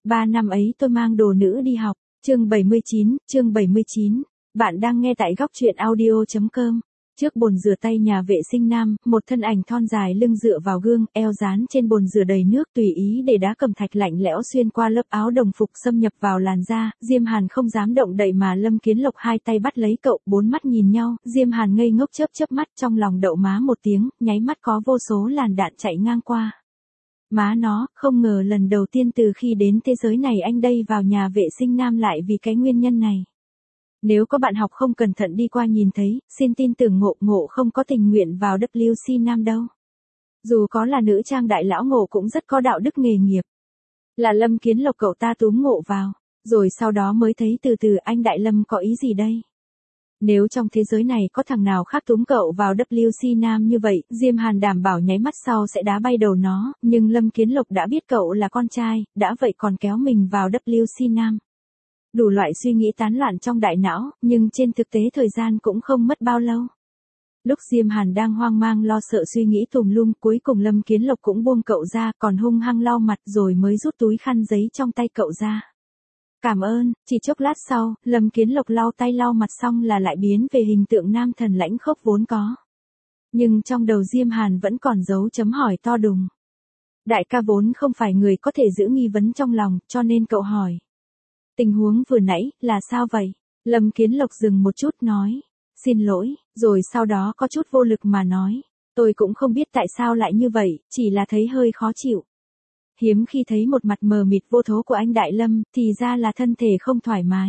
3 năm ấy tôi mang đồ nữ đi học. Chương 79. Bạn đang nghe tại góc truyện audio.com. Trước bồn rửa tay nhà vệ sinh nam, một thân ảnh thon dài lưng dựa vào gương, eo dán trên bồn rửa đầy nước tùy ý để đá cẩm thạch lạnh lẽo xuyên qua lớp áo đồng phục xâm nhập vào làn da. Diêm Hàn không dám động đậy mà Lâm Kiến Lộc hai tay bắt lấy cậu, bốn mắt nhìn nhau. Diêm Hàn ngây ngốc chớp mắt, trong lòng đậu má một tiếng, nháy mắt có vô số làn đạn chạy ngang qua. Má nó, không ngờ lần đầu tiên từ khi đến thế giới này anh đây vào nhà vệ sinh nam lại vì cái nguyên nhân này. Nếu có bạn học không cẩn thận đi qua nhìn thấy, xin tin tưởng Ngộ không có tình nguyện vào WC nam đâu. Dù có là nữ trang đại lão Ngộ cũng rất có đạo đức nghề nghiệp. Là Lâm Kiến Lộc cậu ta túm Ngộ vào, rồi sau đó mới thấy từ từ anh Đại Lâm có ý gì đây. Nếu trong thế giới này có thằng nào khác túm cậu vào WC nam như vậy, Diêm Hàn đảm bảo nháy mắt sau sẽ đá bay đầu nó, nhưng Lâm Kiến Lộc đã biết cậu là con trai, đã vậy còn kéo mình vào WC nam. Đủ loại suy nghĩ tán loạn trong đại não, nhưng trên thực tế thời gian cũng không mất bao lâu. Lúc Diêm Hàn đang hoang mang lo sợ suy nghĩ tùm lum, cuối cùng Lâm Kiến Lộc cũng buông cậu ra, còn hung hăng lau mặt rồi mới rút túi khăn giấy trong tay cậu ra. Cảm ơn. Chỉ chốc lát sau, Lâm Kiến Lộc lau tay lau mặt xong là lại biến về hình tượng nam thần lãnh khốc vốn có. Nhưng trong đầu Diêm Hàn vẫn còn dấu chấm hỏi to đùng. Đại ca vốn không phải người có thể giữ nghi vấn trong lòng, cho nên cậu hỏi. Tình huống vừa nãy, là sao vậy? Lâm Kiến Lộc dừng một chút nói. Xin lỗi, rồi sau đó có chút vô lực mà nói. Tôi cũng không biết tại sao lại như vậy, chỉ là thấy hơi khó chịu. Hiếm khi thấy một mặt mờ mịt vô thố của anh Đại Lâm, thì ra là thân thể không thoải mái.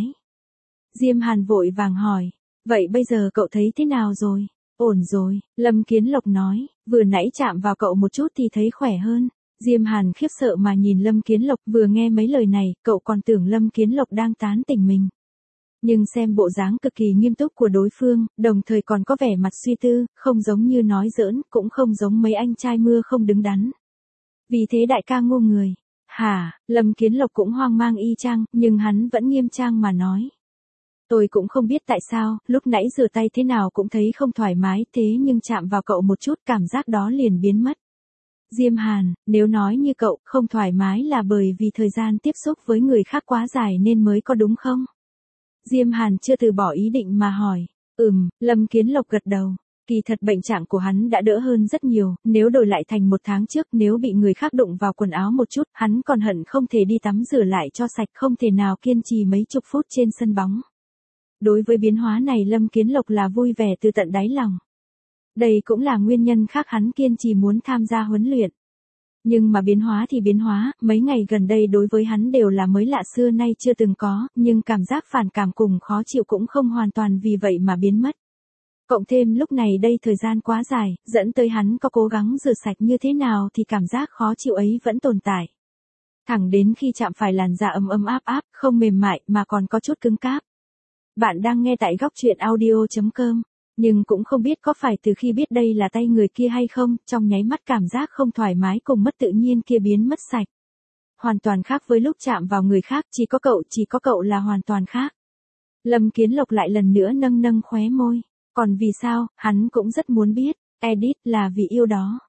Diêm Hàn vội vàng hỏi. Vậy bây giờ cậu thấy thế nào rồi? Ổn rồi, Lâm Kiến Lộc nói. Vừa nãy chạm vào cậu một chút thì thấy khỏe hơn. Diêm Hàn khiếp sợ mà nhìn Lâm Kiến Lộc, vừa nghe mấy lời này, cậu còn tưởng Lâm Kiến Lộc đang tán tỉnh mình. Nhưng xem bộ dáng cực kỳ nghiêm túc của đối phương, đồng thời còn có vẻ mặt suy tư, không giống như nói giỡn, cũng không giống mấy anh trai mưa không đứng đắn. Vì thế đại ca ngu người. Hả, Lâm Kiến Lộc cũng hoang mang y chang, nhưng hắn vẫn nghiêm trang mà nói. Tôi cũng không biết tại sao, lúc nãy rửa tay thế nào cũng thấy không thoải mái, thế nhưng chạm vào cậu một chút cảm giác đó liền biến mất. Diêm Hàn, nếu nói như cậu không thoải mái là bởi vì thời gian tiếp xúc với người khác quá dài nên mới có đúng không? Diêm Hàn chưa từ bỏ ý định mà hỏi. Lâm Kiến Lộc gật đầu. Kỳ thật bệnh trạng của hắn đã đỡ hơn rất nhiều, nếu đổi lại thành 1 tháng trước, nếu bị người khác đụng vào quần áo một chút, hắn còn hận không thể đi tắm rửa lại cho sạch, không thể nào kiên trì mấy chục phút trên sân bóng. Đối với biến hóa này Lâm Kiến Lộc là vui vẻ từ tận đáy lòng. Đây cũng là nguyên nhân khác hắn kiên trì muốn tham gia huấn luyện. Nhưng mà biến hóa thì biến hóa, mấy ngày gần đây đối với hắn đều là mới lạ xưa nay chưa từng có, nhưng cảm giác phản cảm cùng khó chịu cũng không hoàn toàn vì vậy mà biến mất. Cộng thêm lúc này đây thời gian quá dài, dẫn tới hắn có cố gắng rửa sạch như thế nào thì cảm giác khó chịu ấy vẫn tồn tại. Thẳng đến khi chạm phải làn da ấm áp, không mềm mại mà còn có chút cứng cáp. Bạn đang nghe tại góc truyện audio.com. Nhưng cũng không biết có phải từ khi biết đây là tay người kia hay không, trong nháy mắt cảm giác không thoải mái cùng mất tự nhiên kia biến mất sạch. Hoàn toàn khác với lúc chạm vào người khác, chỉ có cậu là hoàn toàn khác. Lâm Kiến Lộc lại lần nữa nâng khóe môi. Còn vì sao, hắn cũng rất muốn biết. Edit là vì yêu đó.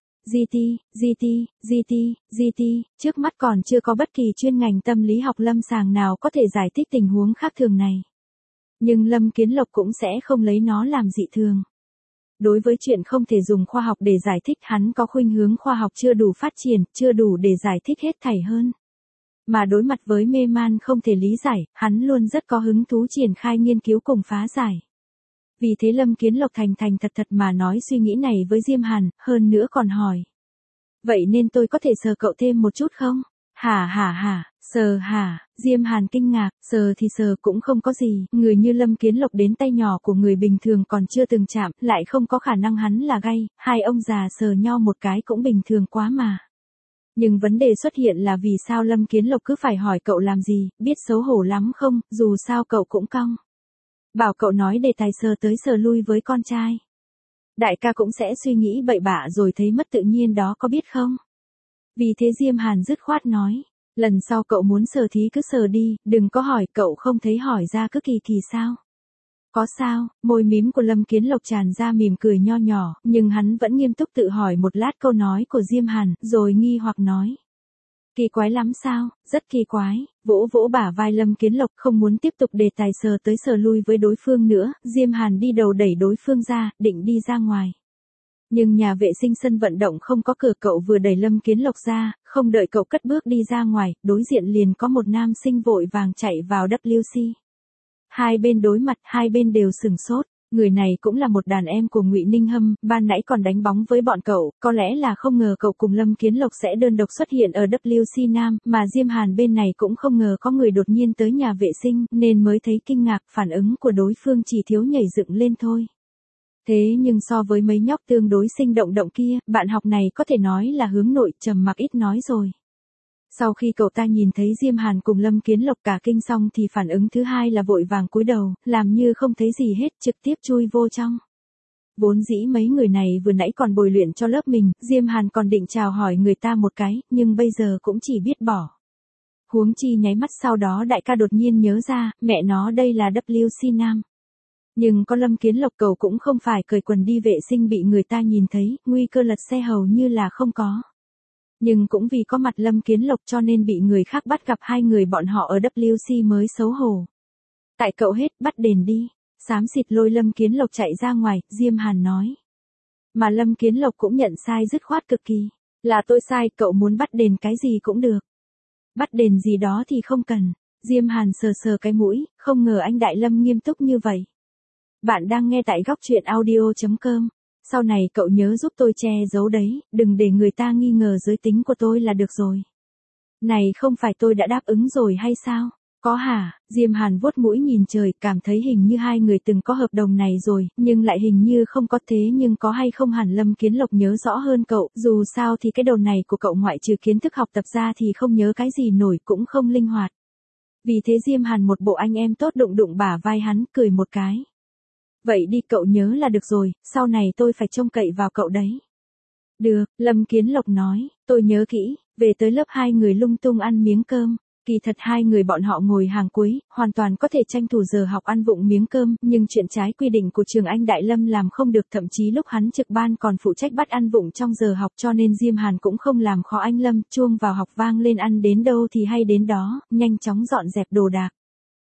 GT, trước mắt còn chưa có bất kỳ chuyên ngành tâm lý học lâm sàng nào có thể giải thích tình huống khác thường này. Nhưng Lâm Kiến Lộc cũng sẽ không lấy nó làm dị thường. Đối với chuyện không thể dùng khoa học để giải thích, hắn có khuynh hướng khoa học chưa đủ phát triển, chưa đủ để giải thích hết thảy hơn. Mà đối mặt với mê man không thể lý giải, hắn luôn rất có hứng thú triển khai nghiên cứu cùng phá giải. Vì thế Lâm Kiến Lộc thành thật mà nói suy nghĩ này với Diêm Hàn, hơn nữa còn hỏi. Vậy nên tôi có thể sờ cậu thêm một chút không? Sờ hả? Diêm Hàn kinh ngạc, sờ thì sờ cũng không có gì, người như Lâm Kiến Lộc đến tay nhỏ của người bình thường còn chưa từng chạm, lại không có khả năng hắn là gay, hai ông già sờ nhau một cái cũng bình thường quá mà. Nhưng vấn đề xuất hiện là vì sao Lâm Kiến Lộc cứ phải hỏi cậu làm gì, biết xấu hổ lắm không, dù sao cậu cũng cong. Bảo cậu nói đề tài sờ tới sờ lui với con trai. Đại ca cũng sẽ suy nghĩ bậy bạ rồi thấy mất tự nhiên đó có biết không? Vì thế Diêm Hàn dứt khoát nói. Lần sau cậu muốn sờ thì cứ sờ đi, đừng có hỏi, cậu không thấy hỏi ra cứ kỳ sao. Có sao, môi mím của Lâm Kiến Lộc tràn ra mỉm cười nho nhỏ, nhưng hắn vẫn nghiêm túc tự hỏi một lát câu nói của Diêm Hàn, rồi nghi hoặc nói. Kỳ quái lắm sao, rất kỳ quái, vỗ vỗ bả vai Lâm Kiến Lộc không muốn tiếp tục đề tài sờ tới sờ lui với đối phương nữa, Diêm Hàn đi đầu đẩy đối phương ra, định đi ra ngoài. Nhưng nhà vệ sinh sân vận động không có cửa, cậu vừa đẩy Lâm Kiến Lộc ra, không đợi cậu cất bước đi ra ngoài, đối diện liền có một nam sinh vội vàng chạy vào WC. Hai bên đối mặt, hai bên đều sửng sốt. Người này cũng là một đàn em của Ngụy Ninh Hâm, ban nãy còn đánh bóng với bọn cậu, có lẽ là không ngờ cậu cùng Lâm Kiến Lộc sẽ đơn độc xuất hiện ở WC Nam, mà Diêm Hàn bên này cũng không ngờ có người đột nhiên tới nhà vệ sinh, nên mới thấy kinh ngạc, phản ứng của đối phương chỉ thiếu nhảy dựng lên thôi. Thế nhưng so với mấy nhóc tương đối sinh động kia, bạn học này có thể nói là hướng nội, trầm mặc ít nói rồi. Sau khi cậu ta nhìn thấy Diêm Hàn cùng Lâm Kiến Lộc cả kinh xong thì phản ứng thứ hai là vội vàng cúi đầu, làm như không thấy gì hết, trực tiếp chui vô trong. Vốn dĩ mấy người này vừa nãy còn bồi luyện cho lớp mình, Diêm Hàn còn định chào hỏi người ta một cái, nhưng bây giờ cũng chỉ biết bỏ. Huống chi nháy mắt sau đó đại ca đột nhiên nhớ ra, mẹ nó đây là WC Nam. Nhưng có Lâm Kiến Lộc cậu cũng không phải cởi quần đi vệ sinh bị người ta nhìn thấy, nguy cơ lật xe hầu như là không có. Nhưng cũng vì có mặt Lâm Kiến Lộc cho nên bị người khác bắt gặp hai người bọn họ ở WC mới xấu hổ. Tại cậu hết, bắt đền đi. Xám xịt lôi Lâm Kiến Lộc chạy ra ngoài, Diêm Hàn nói. Mà Lâm Kiến Lộc cũng nhận sai dứt khoát cực kỳ. Là tôi sai, cậu muốn bắt đền cái gì cũng được. Bắt đền gì đó thì không cần. Diêm Hàn sờ sờ cái mũi, không ngờ anh Đại Lâm nghiêm túc như vậy. Bạn đang nghe tại góc truyện audio.com. Sau này cậu nhớ giúp tôi che giấu đấy, đừng để người ta nghi ngờ giới tính của tôi là được rồi. Này không phải tôi đã đáp ứng rồi hay sao? Có hả? Diêm Hàn vuốt mũi nhìn trời, cảm thấy hình như hai người từng có hợp đồng này rồi, nhưng lại hình như không có, thế nhưng có hay không hẳn Lâm Kiến Lộc nhớ rõ hơn cậu, dù sao thì cái đầu này của cậu ngoại trừ kiến thức học tập ra thì không nhớ cái gì nổi, cũng không linh hoạt. Vì thế Diêm Hàn một bộ anh em tốt đụng đụng bả vai hắn, cười một cái. Vậy đi, cậu nhớ là được rồi, sau này tôi phải trông cậy vào cậu đấy. Được, Lâm Kiến Lộc nói, tôi nhớ kỹ. Về tới lớp hai người lung tung ăn miếng cơm. Kỳ thật hai người bọn họ ngồi hàng cuối, hoàn toàn có thể tranh thủ giờ học ăn vụng miếng cơm, nhưng chuyện trái quy định của trường anh Đại Lâm làm không được, thậm chí lúc hắn trực ban còn phụ trách bắt ăn vụng trong giờ học, cho nên Diêm Hàn cũng không làm khó anh Lâm, chuông vào học vang lên, ăn đến đâu thì hay đến đó, nhanh chóng dọn dẹp đồ đạc.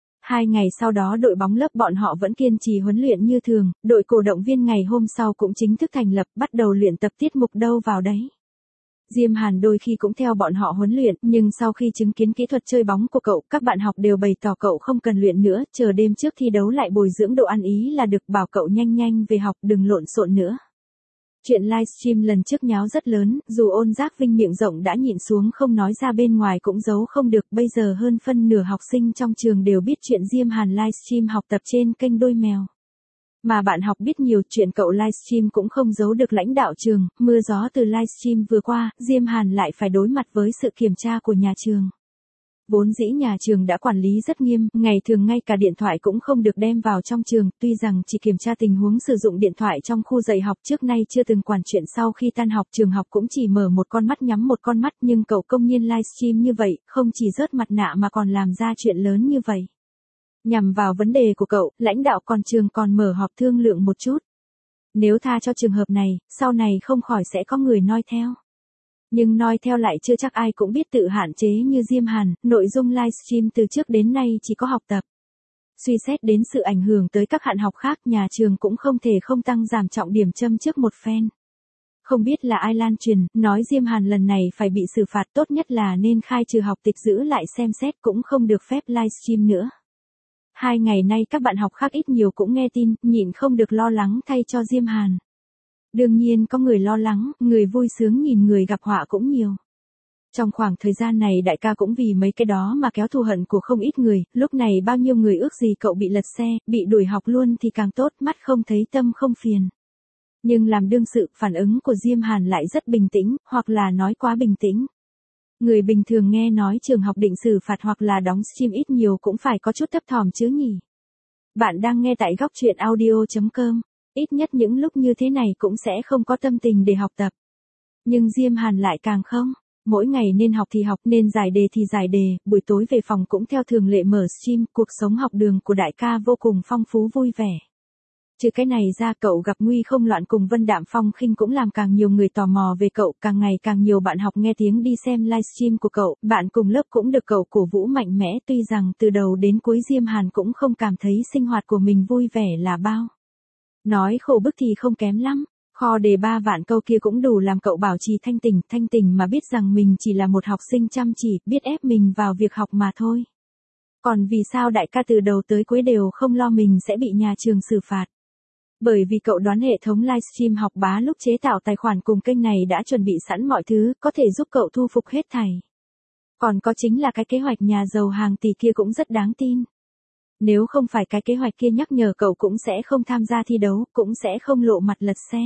2 ngày sau đó đội bóng lớp bọn họ vẫn kiên trì huấn luyện như thường, đội cổ động viên ngày hôm sau cũng chính thức thành lập, bắt đầu luyện tập tiết mục đâu vào đấy. Diêm Hàn đôi khi cũng theo bọn họ huấn luyện, nhưng sau khi chứng kiến kỹ thuật chơi bóng của cậu, các bạn học đều bày tỏ cậu không cần luyện nữa, chờ đêm trước thi đấu lại bồi dưỡng độ ăn ý là được, bảo cậu nhanh về học, đừng lộn xộn nữa. Chuyện livestream lần trước nháo rất lớn, dù Ôn Giác Vinh miệng rộng đã nhịn xuống không nói ra, bên ngoài cũng giấu không được, bây giờ hơn phân nửa học sinh trong trường đều biết chuyện Diêm Hàn livestream học tập trên kênh Đôi Mèo. Mà bạn học biết nhiều chuyện cậu livestream cũng không giấu được lãnh đạo trường, mưa gió từ livestream vừa qua, Diêm Hàn lại phải đối mặt với sự kiểm tra của nhà trường. Vốn dĩ nhà trường đã quản lý rất nghiêm, ngày thường ngay cả điện thoại cũng không được đem vào trong trường, tuy rằng chỉ kiểm tra tình huống sử dụng điện thoại trong khu dạy học, trước nay chưa từng quản chuyện sau khi tan học, trường học cũng chỉ mở một con mắt nhắm một con mắt, nhưng cậu công nhiên livestream như vậy, không chỉ rớt mặt nạ mà còn làm ra chuyện lớn như vậy. Nhằm vào vấn đề của cậu, lãnh đạo trường còn mở họp thương lượng một chút. Nếu tha cho trường hợp này, sau này không khỏi sẽ có người noi theo. Nhưng noi theo lại chưa chắc ai cũng biết tự hạn chế như Diêm Hàn, nội dung livestream từ trước đến nay chỉ có học tập. Suy xét đến sự ảnh hưởng tới các hạn học khác, nhà trường cũng không thể không tăng giảm trọng điểm châm trước một phen. Không biết là ai lan truyền, nói Diêm Hàn lần này phải bị xử phạt, tốt nhất là nên khai trừ học tịch, giữ lại xem xét, cũng không được phép livestream nữa. 2 ngày nay các bạn học khác ít nhiều cũng nghe tin, nhịn không được lo lắng thay cho Diêm Hàn. Đương nhiên có người lo lắng, người vui sướng nhìn người gặp họa cũng nhiều. Trong khoảng thời gian này đại ca cũng vì mấy cái đó mà kéo thù hận của không ít người, lúc này bao nhiêu người ước gì cậu bị lật xe, bị đuổi học luôn thì càng tốt, mắt không thấy tâm không phiền. Nhưng làm đương sự, phản ứng của Diêm Hàn lại rất bình tĩnh, hoặc là nói quá bình tĩnh. Người bình thường nghe nói trường học định xử phạt hoặc là đóng stream ít nhiều cũng phải có chút thấp thỏm chứ nhỉ. Bạn đang nghe tại góc truyện audio.com. Ít nhất những lúc như thế này cũng sẽ không có tâm tình để học tập. Nhưng Diêm Hàn lại càng không. Mỗi ngày nên học thì học, nên giải đề thì giải đề, buổi tối về phòng cũng theo thường lệ mở stream, cuộc sống học đường của đại ca vô cùng phong phú vui vẻ. Trừ cái này ra, cậu gặp nguy không loạn cùng Vân Đạm Phong khinh cũng làm càng nhiều người tò mò về cậu, càng ngày càng nhiều bạn học nghe tiếng đi xem livestream của cậu, bạn cùng lớp cũng được cậu cổ vũ mạnh mẽ, tuy rằng từ đầu đến cuối Diêm Hàn cũng không cảm thấy sinh hoạt của mình vui vẻ là bao. Nói khổ bức thì không kém lắm, kho đề 3 vạn câu kia cũng đủ làm cậu bảo trì thanh tỉnh mà biết rằng mình chỉ là một học sinh chăm chỉ, biết ép mình vào việc học mà thôi. Còn vì sao đại ca từ đầu tới cuối đều không lo mình sẽ bị nhà trường xử phạt? Bởi vì cậu đoán hệ thống livestream học bá lúc chế tạo tài khoản cùng kênh này đã chuẩn bị sẵn mọi thứ, có thể giúp cậu thu phục hết thảy. Còn có chính là cái kế hoạch nhà giàu hàng tỷ kia cũng rất đáng tin. Nếu không phải cái kế hoạch kia nhắc nhở cậu cũng sẽ không tham gia thi đấu, cũng sẽ không lộ mặt lật xe.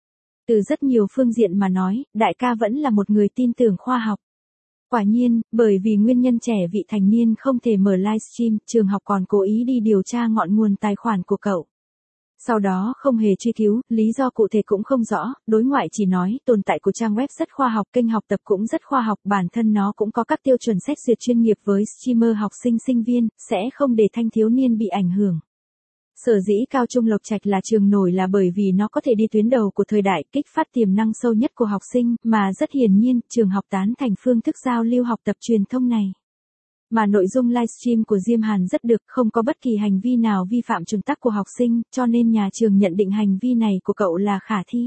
Từ rất nhiều phương diện mà nói, đại ca vẫn là một người tin tưởng khoa học. Quả nhiên, bởi vì nguyên nhân trẻ vị thành niên không thể mở livestream, trường học còn cố ý đi điều tra ngọn nguồn tài khoản của cậu. Sau đó không hề truy cứu, lý do cụ thể cũng không rõ, đối ngoại chỉ nói tồn tại của trang web rất khoa học, kênh học tập cũng rất khoa học, bản thân nó cũng có các tiêu chuẩn xét duyệt chuyên nghiệp với streamer học sinh sinh viên, sẽ không để thanh thiếu niên bị ảnh hưởng. Sở dĩ Cao Trung Lộc Trạch là trường nổi là bởi vì nó có thể đi tuyến đầu của thời đại, kích phát tiềm năng sâu nhất của học sinh, mà rất hiển nhiên, trường học tán thành phương thức giao lưu học tập truyền thông này. Mà nội dung livestream của Diêm Hàn rất được, không có bất kỳ hành vi nào vi phạm chuẩn tắc của học sinh, cho nên nhà trường nhận định hành vi này của cậu là khả thi.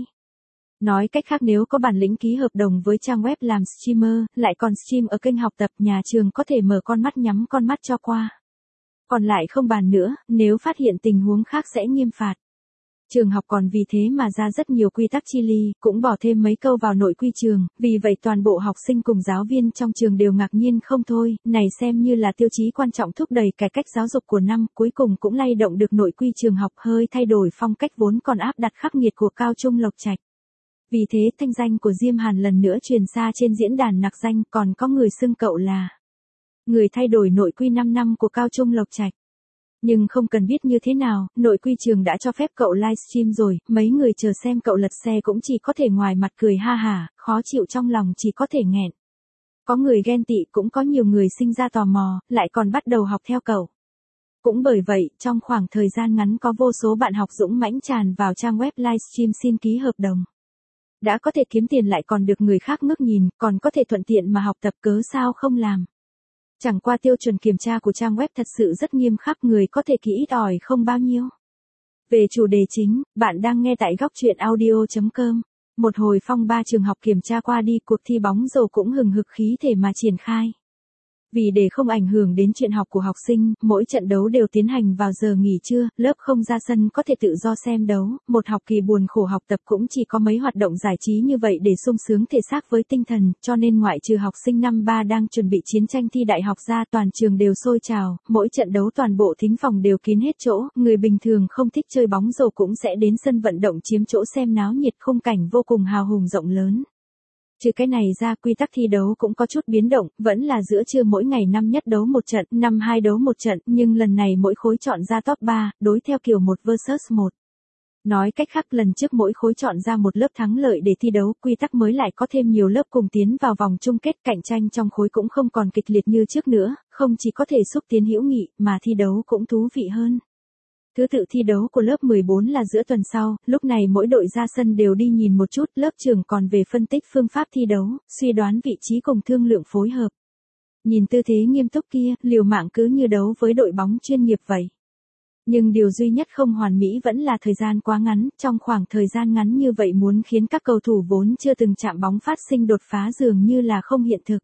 Nói cách khác, nếu có bản lĩnh ký hợp đồng với trang web làm streamer, lại còn stream ở kênh học tập, nhà trường có thể mở con mắt nhắm con mắt cho qua. Còn lại không bàn nữa, nếu phát hiện tình huống khác sẽ nghiêm phạt. Trường học còn vì thế mà ra rất nhiều quy tắc chi ly, cũng bỏ thêm mấy câu vào nội quy trường, vì vậy toàn bộ học sinh cùng giáo viên trong trường đều ngạc nhiên không thôi, này xem như là tiêu chí quan trọng thúc đẩy cải cách giáo dục của năm, cuối cùng cũng lay động được nội quy trường học, hơi thay đổi phong cách vốn còn áp đặt khắc nghiệt của Cao Trung Lộc Trạch. Vì thế thanh danh của Diêm Hàn lần nữa truyền xa trên diễn đàn nặc danh, còn có người xưng cậu là người thay đổi nội quy 5 năm của Cao Trung Lộc Trạch. Nhưng không cần biết như thế nào, nội quy trường đã cho phép cậu livestream rồi, mấy người chờ xem cậu lật xe cũng chỉ có thể ngoài mặt cười ha hả, khó chịu trong lòng chỉ có thể nghẹn. Có người ghen tị, cũng có nhiều người sinh ra tò mò, lại còn bắt đầu học theo cậu. Cũng bởi vậy, trong khoảng thời gian ngắn có vô số bạn học dũng mãnh tràn vào trang web livestream xin ký hợp đồng. Đã có thể kiếm tiền lại còn được người khác ngước nhìn, còn có thể thuận tiện mà học tập, cớ sao không làm. Chẳng qua tiêu chuẩn kiểm tra của trang web thật sự rất nghiêm khắc, người có thể ký ít ỏi không bao nhiêu. Về chủ đề chính, bạn đang nghe tại góc truyện audio.com. Một hồi phong ba trường học kiểm tra qua đi, cuộc thi bóng rổ cũng hừng hực khí thể mà triển khai. Vì để không ảnh hưởng đến chuyện học của học sinh, mỗi trận đấu đều tiến hành vào giờ nghỉ trưa, lớp không ra sân có thể tự do xem đấu, một học kỳ buồn khổ học tập cũng chỉ có mấy hoạt động giải trí như vậy để sung sướng thể xác với tinh thần, cho nên ngoại trừ học sinh năm 3 đang chuẩn bị chiến tranh thi đại học ra, toàn trường đều sôi trào, mỗi trận đấu toàn bộ thính phòng đều kín hết chỗ, người bình thường không thích chơi bóng rổ cũng sẽ đến sân vận động chiếm chỗ xem náo nhiệt, khung cảnh vô cùng hào hùng rộng lớn. Trừ cái này ra, quy tắc thi đấu cũng có chút biến động, vẫn là giữa trưa mỗi ngày 5 nhất đấu một trận, 5 2 đấu một trận, nhưng lần này mỗi khối chọn ra top 3, đối theo kiểu 1 vs 1. Nói cách khác, lần trước mỗi khối chọn ra một lớp thắng lợi để thi đấu, quy tắc mới lại có thêm nhiều lớp cùng tiến vào vòng chung kết, cạnh tranh trong khối cũng không còn kịch liệt như trước nữa, không chỉ có thể xúc tiến hữu nghị, mà thi đấu cũng thú vị hơn. Thứ tự thi đấu của lớp 14 là giữa tuần sau, lúc này mỗi đội ra sân đều đi nhìn một chút, lớp trưởng còn về phân tích phương pháp thi đấu, suy đoán vị trí cùng thương lượng phối hợp. Nhìn tư thế nghiêm túc kia, liều mạng cứ như đấu với đội bóng chuyên nghiệp vậy. Nhưng điều duy nhất không hoàn mỹ vẫn là thời gian quá ngắn, trong khoảng thời gian ngắn như vậy muốn khiến các cầu thủ vốn chưa từng chạm bóng phát sinh đột phá dường như là không hiện thực.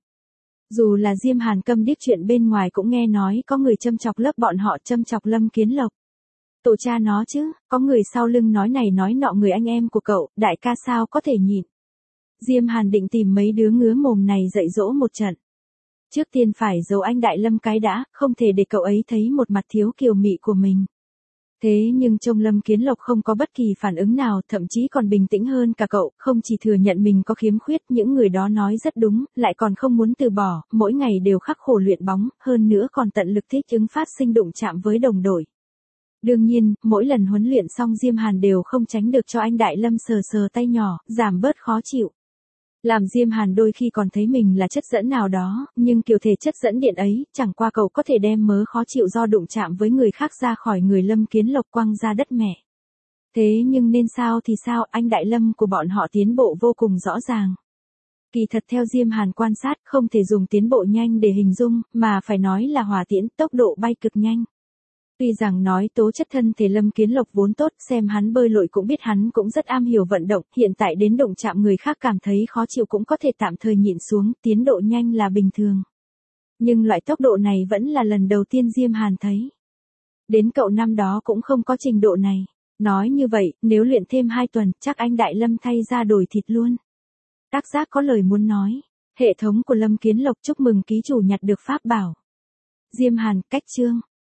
Dù là Diêm Hàn câm điếc, chuyện bên ngoài cũng nghe nói có người châm chọc lớp bọn họ, châm chọc Lâm Kiến Lộc. Tổ cha nó chứ, có người sau lưng nói này nói nọ, người anh em của cậu, đại ca sao có thể nhịn. Diêm Hàn định tìm mấy đứa ngứa mồm này dạy dỗ một trận. Trước tiên phải giấu anh Đại Lâm cái đã, không thể để cậu ấy thấy một mặt thiếu kiều mị của mình. Thế nhưng trông Lâm Kiến Lộc không có bất kỳ phản ứng nào, thậm chí còn bình tĩnh hơn cả cậu, không chỉ thừa nhận mình có khiếm khuyết, những người đó nói rất đúng, lại còn không muốn từ bỏ, mỗi ngày đều khắc khổ luyện bóng, hơn nữa còn tận lực thích ứng phát sinh đụng chạm với đồng đội. Đương nhiên, mỗi lần huấn luyện xong Diêm Hàn đều không tránh được cho anh Đại Lâm sờ sờ tay nhỏ, giảm bớt khó chịu. Làm Diêm Hàn đôi khi còn thấy mình là chất dẫn nào đó, nhưng kiểu thể chất dẫn điện ấy, chẳng qua cậu có thể đem mớ khó chịu do đụng chạm với người khác ra khỏi người Lâm Kiến Lộc quăng ra đất mẹ. Thế nhưng nên sao thì sao, anh Đại Lâm của bọn họ tiến bộ vô cùng rõ ràng. Kỳ thật theo Diêm Hàn quan sát, không thể dùng tiến bộ nhanh để hình dung, mà phải nói là hỏa tiễn, tốc độ bay cực nhanh. Tuy rằng nói tố chất thân thể Lâm Kiến Lộc vốn tốt, xem hắn bơi lội cũng biết hắn cũng rất am hiểu vận động, hiện tại đến đụng chạm người khác cảm thấy khó chịu cũng có thể tạm thời nhịn xuống, tiến độ nhanh là bình thường. Nhưng loại tốc độ này vẫn là lần đầu tiên Diêm Hàn thấy. Đến cậu năm đó cũng không có trình độ này. Nói như vậy, nếu luyện thêm 2 tuần, chắc anh Đại Lâm thay ra đổi thịt luôn. Tác giác có lời muốn nói. Hệ thống của Lâm Kiến Lộc chúc mừng ký chủ nhặt được pháp bảo. Diêm Hàn, cách chương.